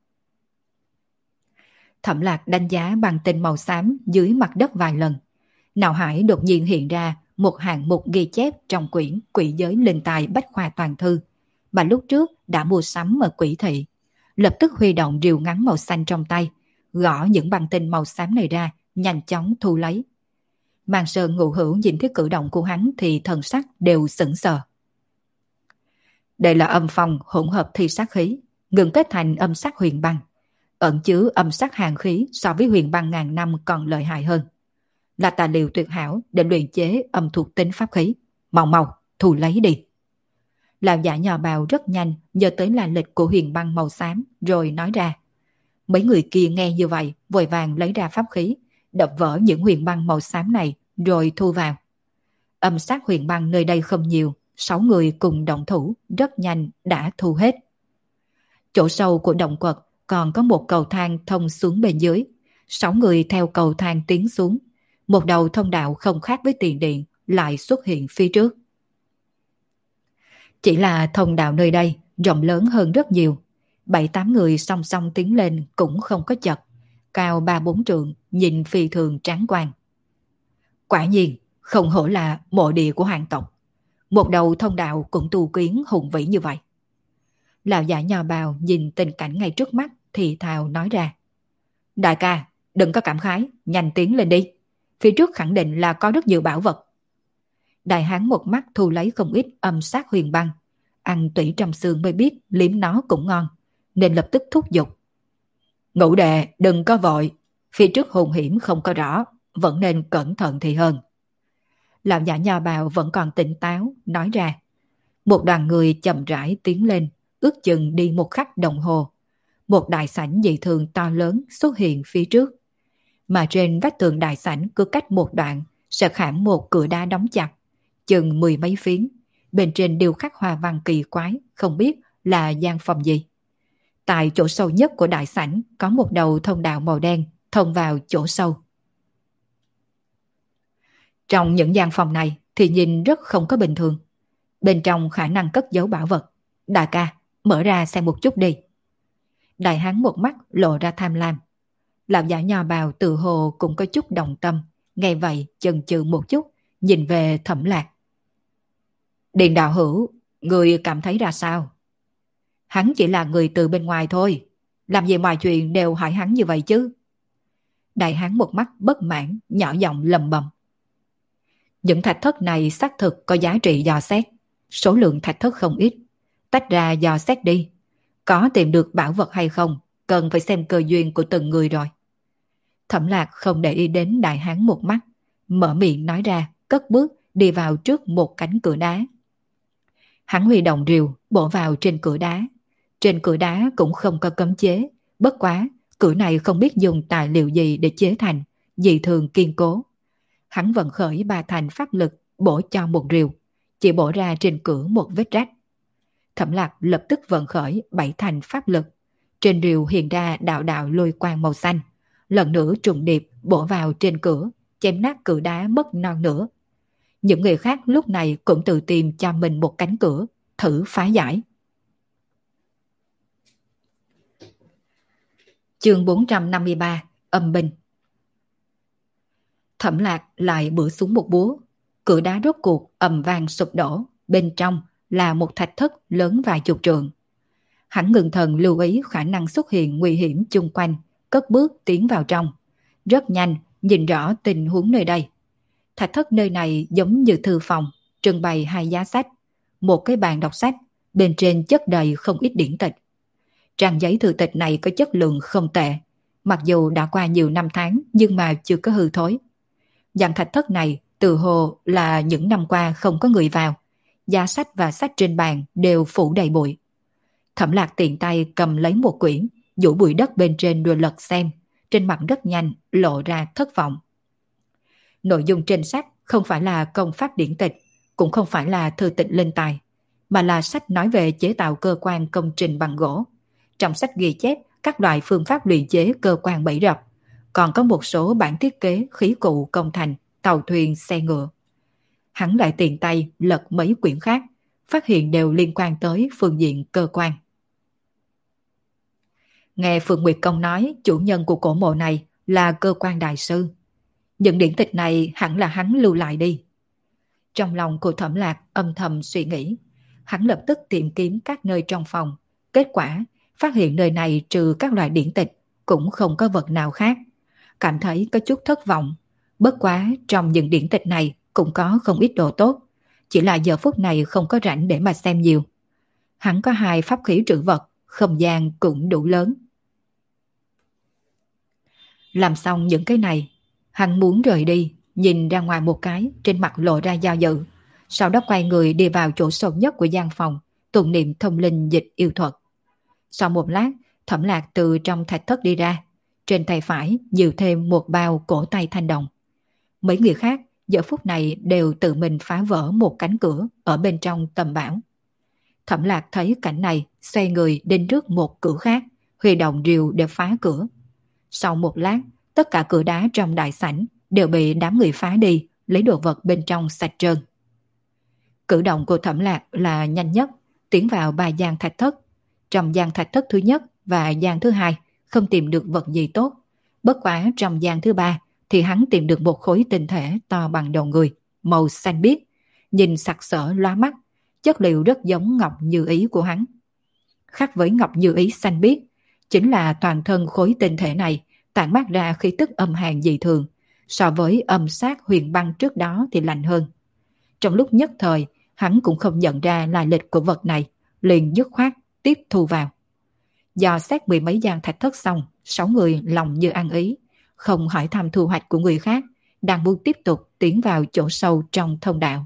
Thẩm Lạc đánh giá bằng tinh màu xám dưới mặt đất vài lần. Não hải đột nhiên hiện ra một hạng mục ghi chép trong quyển Quỷ Giới Linh Tài Bách Khoa Toàn Thư mà lúc trước đã mua sắm ở Quỷ Thị. Lập tức huy động rìu ngắn màu xanh trong tay, gõ những băng tinh màu xám này ra, nhanh chóng thu lấy. Mang Sơn Ngũ Hữu nhìn thấy cử động của hắn thì thần sắc đều sững sờ. Đây là âm phong hỗn hợp thi sát khí, ngừng kết thành âm sắc huyền băng, ẩn chứa âm sắc hàn khí so với huyền băng ngàn năm còn lợi hại hơn. Là tài liệu tuyệt hảo để luyện chế âm thuộc tính pháp khí. Mau thu lấy đi. Lão giả nhỏ bào rất nhanh nhớ tới là lịch của huyền băng màu xám rồi nói ra. Mấy người kia nghe như vậy vội vàng lấy ra pháp khí, đập vỡ những huyền băng màu xám này rồi thu vào. Âm sát huyền băng nơi đây không nhiều, 6 người cùng động thủ rất nhanh đã thu hết. Chỗ sâu của động quật còn có một cầu thang thông xuống bên dưới. 6 người theo cầu thang tiến xuống. Một đầu thông đạo không khác với tiền điện lại xuất hiện phía trước. Chỉ là thông đạo nơi đây rộng lớn hơn rất nhiều. 7-8 người song song tiến lên cũng không có chật. Cao 3-4 trượng, nhìn phi thường tráng quan. Quả nhiên, không hổ là mộ địa của hoàng tộc. Một đầu thông đạo cũng tu kiến hùng vĩ như vậy. Lão giả nhà bào nhìn tình cảnh ngay trước mắt thì thào nói ra. Đại ca, đừng có cảm khái, nhanh tiến lên đi. Phía trước khẳng định là có rất nhiều bảo vật. Đại hán một mắt thu lấy không ít âm sát huyền băng. Ăn tủy trong xương mới biết liếm nó cũng ngon, nên lập tức thúc giục. Ngũ đệ, đừng có vội. Phía trước hung hiểm không có rõ, vẫn nên cẩn thận thì hơn. Lão giả nho bào vẫn còn tỉnh táo, nói ra. Một đoàn người chậm rãi tiến lên, ước chừng đi một khắc đồng hồ. Một đại sảnh dị thường to lớn xuất hiện phía trước. Mà trên vách tường đại sảnh cứ cách một đoạn sẽ khảm một cửa đá đóng chặt, chừng 10 mấy phiến. Bên trên điêu khắc hoa văn kỳ quái, không biết là gian phòng gì. Tại chỗ sâu nhất của đại sảnh có một đầu thông đạo màu đen thông vào chỗ sâu. Trong những gian phòng này thì nhìn rất không có bình thường. Bên trong khả năng cất giấu bảo vật. Đại ca, mở ra xem một chút đi. Đại hán một mắt lộ ra tham lam. Lão giả nho bào tự hồ cũng có chút đồng tâm. Nghe vậy chần chừ một chút, nhìn về Thẩm Lạc. Điền đạo hữu, người cảm thấy ra sao? Hắn chỉ là người từ bên ngoài thôi. Làm gì mọi chuyện đều hỏi hắn như vậy chứ? Đại hán một mắt bất mãn, nhỏ giọng lầm bầm. Những thạch thất này xác thực có giá trị dò xét. Số lượng thạch thất không ít. Tách ra dò xét đi. Có tìm được bảo vật hay không, cần phải xem cơ duyên của từng người rồi. Thẩm Lạc không để ý đến đại hán một mắt, mở miệng nói ra, cất bước đi vào trước một cánh cửa đá. Hắn huy động rìu bổ vào trên cửa đá. Trên cửa đá cũng không có cấm chế, bất quá cửa này không biết dùng tài liệu gì để chế thành, dị thường kiên cố. Hắn vận khởi 3 thành pháp lực bổ cho một rìu, chỉ bổ ra trên cửa một vết rách. Thẩm Lạc lập tức vận khởi 7 thành pháp lực, trên rìu hiện ra đạo đạo lôi quang màu xanh, lần nữa trùng điệp bổ vào trên cửa, chém nát cửa đá mất non nữa. Những người khác lúc này cũng tự tìm cho mình một cánh cửa, thử phá giải. Chương 453, âm binh. Thẩm Lạc lại bữa xuống một búa, cửa đá rốt cuộc ầm vang sụp đổ, bên trong là một thạch thất lớn vài chục trượng. Hắn ngừng thần lưu ý khả năng xuất hiện nguy hiểm chung quanh, cất bước tiến vào trong. Rất nhanh, nhìn rõ tình huống nơi đây. Thạch thất nơi này giống như thư phòng, trưng bày 2 giá sách, một cái bàn đọc sách, bên trên chất đầy không ít điển tịch. Trang giấy thư tịch này có chất lượng không tệ, mặc dù đã qua nhiều năm tháng nhưng mà chưa có hư thối. Dạng thạch thất này từ hồ là những năm qua không có người vào, giá sách và sách trên bàn đều phủ đầy bụi. Thẩm Lạc tiện tay cầm lấy một quyển, vũ bụi đất bên trên rồi lật xem, trên mặt rất nhanh lộ ra thất vọng. Nội dung trên sách không phải là công pháp điển tịch, cũng không phải là thư tịch linh tài, mà là sách nói về chế tạo cơ quan công trình bằng gỗ. Trong sách ghi chép các loại phương pháp luyện chế cơ quan bẫy rập, còn có một số bản thiết kế khí cụ công thành, tàu thuyền, xe ngựa. Hắn lại tiện tay lật mấy quyển khác, phát hiện đều liên quan tới phương diện cơ quan. Nghe Phượng Nguyệt Công nói chủ nhân của cổ mộ này là cơ quan đại sư. Những điển tịch này hẳn là hắn lưu lại đi. Trong lòng của Thẩm Lạc âm thầm suy nghĩ, hắn lập tức tìm kiếm các nơi trong phòng. Kết quả, phát hiện nơi này trừ các loại điển tịch, cũng không có vật nào khác. Cảm thấy có chút thất vọng. Bất quá trong những điển tịch này cũng có không ít đồ tốt. Chỉ là giờ phút này không có rảnh để mà xem nhiều. Hắn có 2 pháp khí trữ vật, không gian cũng đủ lớn. Làm xong những cái này, hắn muốn rời đi, nhìn ra ngoài một cái, trên mặt lộ ra do dự. Sau đó quay người đi vào chỗ sâu nhất của gian phòng, tụng niệm thông linh dịch yêu thuật. Sau một lát, Thẩm Lạc từ trong thạch thất đi ra, trên tay phải nhiều thêm một bao cổ tay thanh đồng. Mấy người khác giờ phút này đều tự mình phá vỡ một cánh cửa ở bên trong tầm bảo. Thẩm Lạc thấy cảnh này, xoay người đến trước một cửa khác, huy động rìu để phá cửa. Sau một lát, tất cả cửa đá trong đại sảnh đều bị đám người phá đi, lấy đồ vật bên trong sạch trơn. Cử động của Thẩm Lạc là nhanh nhất, tiến vào 3 gian thạch thất. Trong gian thạch thất thứ nhất và gian thứ 2 không tìm được vật gì tốt. Bất quá trong gian thứ 3 thì hắn tìm được một khối tinh thể to bằng đầu người, màu xanh biếc, nhìn sặc sỡ lóa mắt, chất liệu rất giống ngọc như ý của hắn. Khác với ngọc như ý xanh biếc, chính là toàn thân khối tinh thể này tản mát ra khí tức âm hàn dị thường, so với âm sát huyền băng trước đó thì lạnh hơn. Trong lúc nhất thời, hắn cũng không nhận ra lai lịch của vật này, liền dứt khoát tiếp thu vào. Do xét 10 mấy gian thạch thất xong, 6 người lòng như ăn ý, không hỏi thăm thu hoạch của người khác, đang muốn tiếp tục tiến vào chỗ sâu trong thông đạo.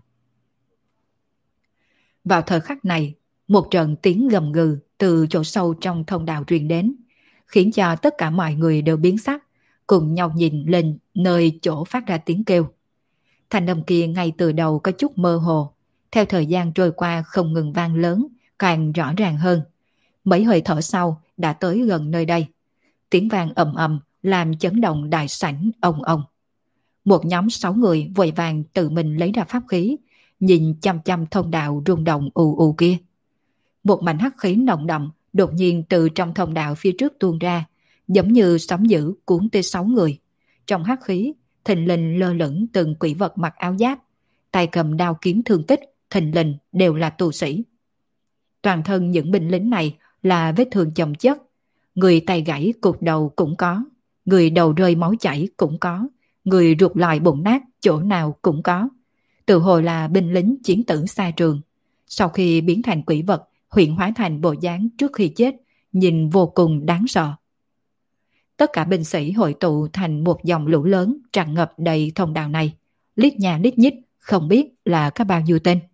Vào thời khắc này, một trận tiếng gầm gừ từ chỗ sâu trong thông đạo truyền đến, khiến cho tất cả mọi người đều biến sắc, cùng nhau nhìn lên nơi chỗ phát ra tiếng kêu. Thanh âm kia ngay từ đầu có chút mơ hồ, theo thời gian trôi qua không ngừng vang lớn, càng rõ ràng hơn. Mấy hơi thở sau đã tới gần nơi đây. Tiếng vang ầm ầm làm chấn động đại sảnh ong ong. Một nhóm 6 người vội vàng tự mình lấy ra pháp khí, nhìn chăm chăm thông đạo rung động ù ù kia. Một mảnh hắc khí nồng đậm đột nhiên từ trong thông đạo phía trước tuôn ra, giống như sóng dữ cuốn tới 6 người. Trong hắc khí, thình lình lơ lửng từng quỷ vật mặc áo giáp, tay cầm đao kiếm thương kích, thình lình đều là tu sĩ. Toàn thân những binh lính này là vết thương chồng chất, người tay gãy cụt đầu cũng có, người đầu rơi máu chảy cũng có, người ruột lòi bụng nát chỗ nào cũng có. Tự hồ là binh lính chiến tử xa trường. Sau khi biến thành quỷ vật, hiện hóa thành bộ dáng trước khi chết, nhìn vô cùng đáng sợ. Tất cả binh sĩ hội tụ thành một dòng lũ lớn tràn ngập đầy thông đạo này, lít nhà lít nhít, không biết là có bao nhiêu tên.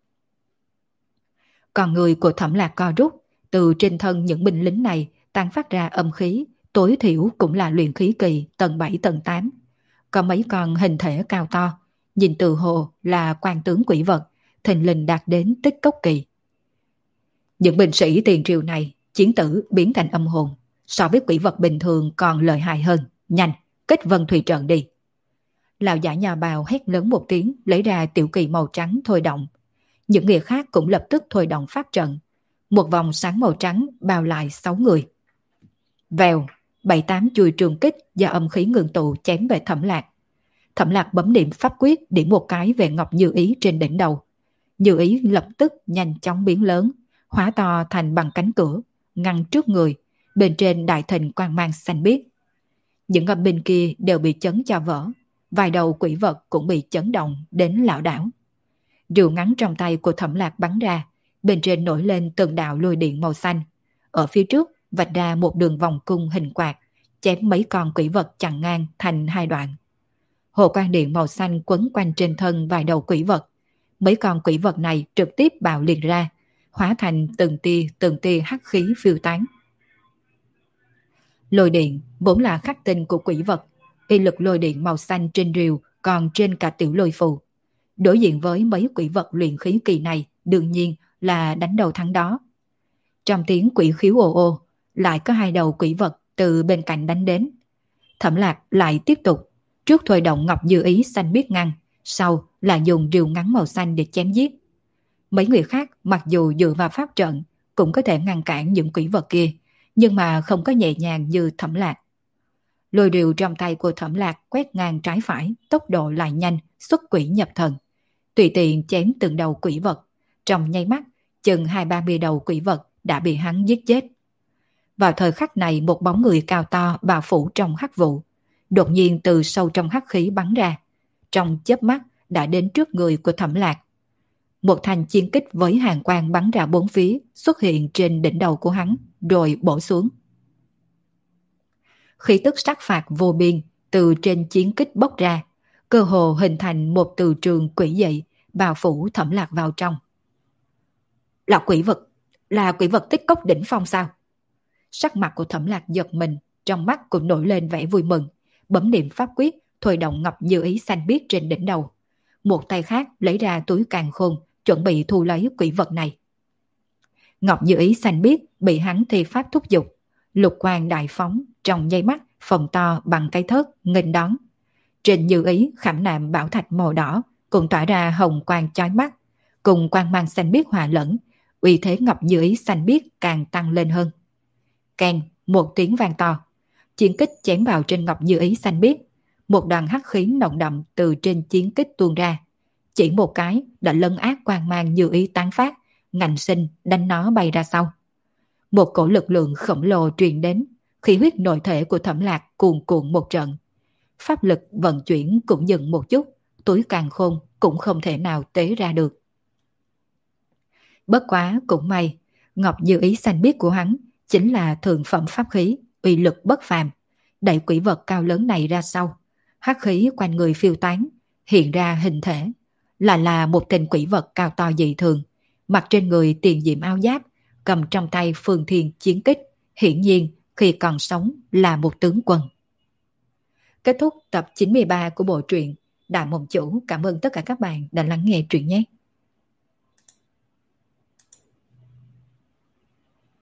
Còn người của Thẩm Lạc co rút, từ trên thân những binh lính này tán phát ra âm khí, tối thiểu cũng là luyện khí kỳ tầng 7 tầng 8. Có mấy con hình thể cao to, nhìn từ hồ là quan tướng quỷ vật, thình lình đạt đến tích cốc kỳ. Những binh sĩ tiền triều này, chiến tử biến thành âm hồn, so với quỷ vật bình thường còn lợi hại hơn. Nhanh, kết vân thủy trận đi. Lão giả nhà bào hét lớn một tiếng, lấy ra tiểu kỳ màu trắng thôi động. Những người khác cũng lập tức thôi động pháp trận. Một vòng sáng màu trắng bao lại 6 người. Vèo, 7-8 chuôi trường kích do âm khí ngừng tụ chém về Thẩm Lạc. Thẩm Lạc bấm niệm pháp quyết điểm một cái về Ngọc Như Ý trên đỉnh đầu. Như Ý lập tức nhanh chóng biến lớn, hóa to thành bằng cánh cửa, ngăn trước người, bên trên đại thịnh quang mang xanh biếc. Những âm binh kia đều bị chấn cho vỡ, vài đầu quỷ vật cũng bị chấn động đến lảo đảo. Rìu ngắn trong tay của Thẩm Lạc bắn ra, bên trên nổi lên từng đạo lôi điện màu xanh. Ở phía trước vạch ra một đường vòng cung hình quạt, chém mấy con quỷ vật chặn ngang thành hai đoạn. Hồ quang điện màu xanh quấn quanh trên thân vài đầu quỷ vật. Mấy con quỷ vật này trực tiếp bạo liệt ra, hóa thành từng tia hắc khí phiêu tán. Lôi điện vốn là khắc tinh của quỷ vật, y lực lôi điện màu xanh trên rìu còn trên cả tiểu lôi phù. Đối diện với mấy quỷ vật luyện khí kỳ này, đương nhiên là đánh đầu thắng đó. Trong tiếng quỷ khiếu ồ ồ, lại có hai đầu quỷ vật từ bên cạnh đánh đến. Thẩm Lạc lại tiếp tục, trước thôi động Ngọc Như Ý xanh biếc ngăn, sau là dùng rìu ngắn màu xanh để chém giết. Mấy người khác mặc dù dựa vào pháp trận cũng có thể ngăn cản những quỷ vật kia, nhưng mà không có nhẹ nhàng như Thẩm Lạc. Lôi rìu trong tay của Thẩm Lạc quét ngang trái phải, tốc độ lại nhanh, xuất quỷ nhập thần. Tùy tiện chém từng đầu quỷ vật, trong nháy mắt, chừng 20-30 đầu quỷ vật đã bị hắn giết chết. Vào thời khắc này, một bóng người cao to bao phủ trong hắc vụ, đột nhiên từ sâu trong hắc khí bắn ra, trong chớp mắt đã đến trước người của Thẩm Lạc. Một thanh chiến kích với hàn quang bắn ra bốn phía xuất hiện trên đỉnh đầu của hắn, rồi bổ xuống. Khí tức sát phạt vô biên từ trên chiến kích bốc ra, cơ hồ hình thành một từ trường quỷ dị bao phủ Thẩm Lạc vào trong. Là quỷ vật tích cốc đỉnh phong sao? Sắc mặt của Thẩm Lạc giật mình, trong mắt cũng nổi lên vẻ vui mừng, bấm niệm pháp quyết, thôi động Ngọc Như Ý xanh biếc trên đỉnh đầu. Một tay khác lấy ra túi càn khôn, chuẩn bị thu lấy quỷ vật này. Ngọc Như Ý xanh biếc bị hắn thi pháp thúc giục, lục quang đại phóng, trong nháy mắt phồng to bằng cái thớt nghênh đón. Trên Như Ý khảm nạm bảo thạch màu đỏ, cùng tỏa ra hồng quang chói mắt, cùng quang mang xanh biếc hòa lẫn, uy thế Ngọc Như Ý xanh biếc càng tăng lên hơn. Keng, một tiếng vang to, chiến kích chém vào trên Ngọc Như Ý xanh biếc, một đoàn hắc khí nồng đậm từ trên chiến kích tuôn ra, chỉ một cái đã lấn át quang mang Như Ý tán phát, ngạnh sinh đánh nó bay ra sau. Một cổ lực lượng khổng lồ truyền đến, khí huyết nội thể của Thẩm Lạc cuồn cuộn một trận. Pháp lực vận chuyển cũng dừng một chút, túi càn khôn cũng không thể nào tế ra được. Bất quá cũng may, Ngọc Như Ý xanh biếc của hắn chính là thượng phẩm pháp khí, uy lực bất phàm. Đẩy quỷ vật cao lớn này ra sau, hắc khí quanh người phiêu tán, hiện ra hình thể, là một tên quỷ vật cao to dị thường, mặc trên người tiền diệm áo giáp, cầm trong tay phương thiên chiến kích, hiển nhiên khi còn sống là một tướng quân. Kết thúc tập 93 của bộ truyện. Đại Mộng Chủ cảm ơn tất cả các bạn đã lắng nghe truyện nhé.